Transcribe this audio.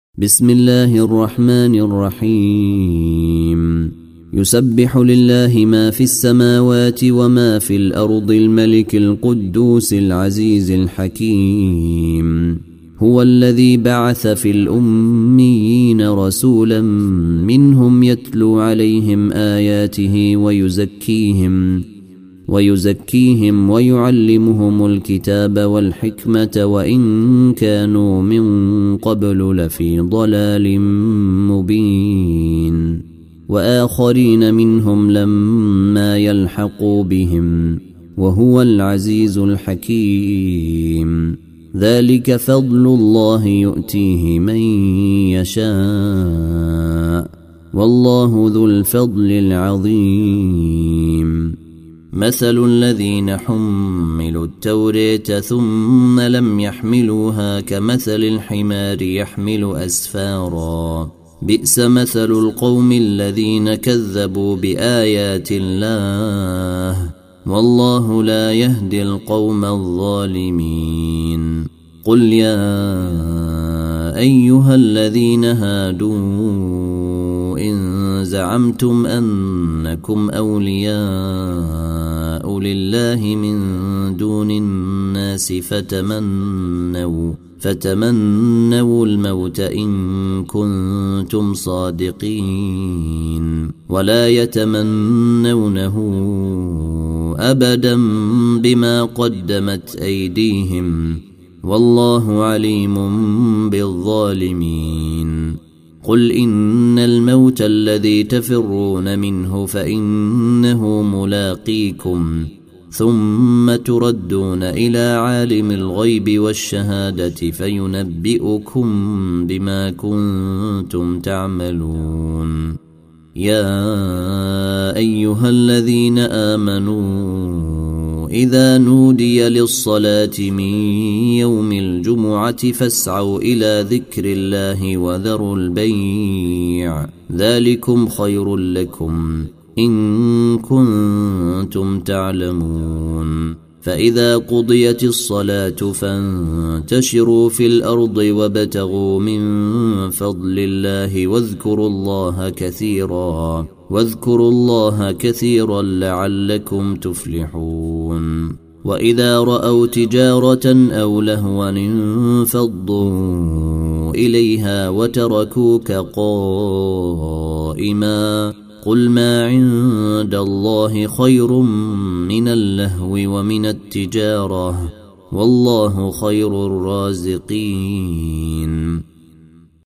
بسم الله الرحمن الرحيم يسبح لله ما في السماوات وما في الأرض الملك القدوس العزيز الحكيم هو الذي بعث في الأميين رسولا منهم يتلو عليهم آياته ويزكيهم ويعلمهم الكتاب والحكمة وإن كانوا من قبل لفي ضلال مبين وآخرين منهم لما يلحقوا بهم وهو العزيز الحكيم ذلك فضل الله يؤتيه من يشاء والله ذو الفضل العظيم مثل الذين حملوا التوراة ثم لم يحملوها كمثل الحمار يحمل أسفارا بئس مثل القوم الذين كذبوا بآيات الله والله لا يهدي القوم الظالمين قل يا أيها الذين هادوا إن زعمتم أنكم أولياء لله من دون الناس فتمنوا الموت إن كنتم صادقين ولا يتمنونه أبدا بما قدمت أيديهم والله عليم بالظالمين قل إن الموت الذي تفرون منه فإنه ملاقيكم ثم تردون إلى عالم الغيب والشهادة فينبئكم بما كنتم تعملون يا أيها الذين آمنوا إذا نودي للصلاة من يوم الجمعة فاسعوا إلى ذكر الله وذروا البيع ذلكم خير لكم إن كنتم تعلمون فإذا قضيت الصلاة فانتشروا في الأرض وابتغوا من فضل الله واذكروا الله كثيرا لعلكم تفلحون وإذا رأوا تجارة أو لهوا انفضوا إليها وتركوك قائما قل ما عند الله خير من اللهو ومن التجارة والله خير الرازقين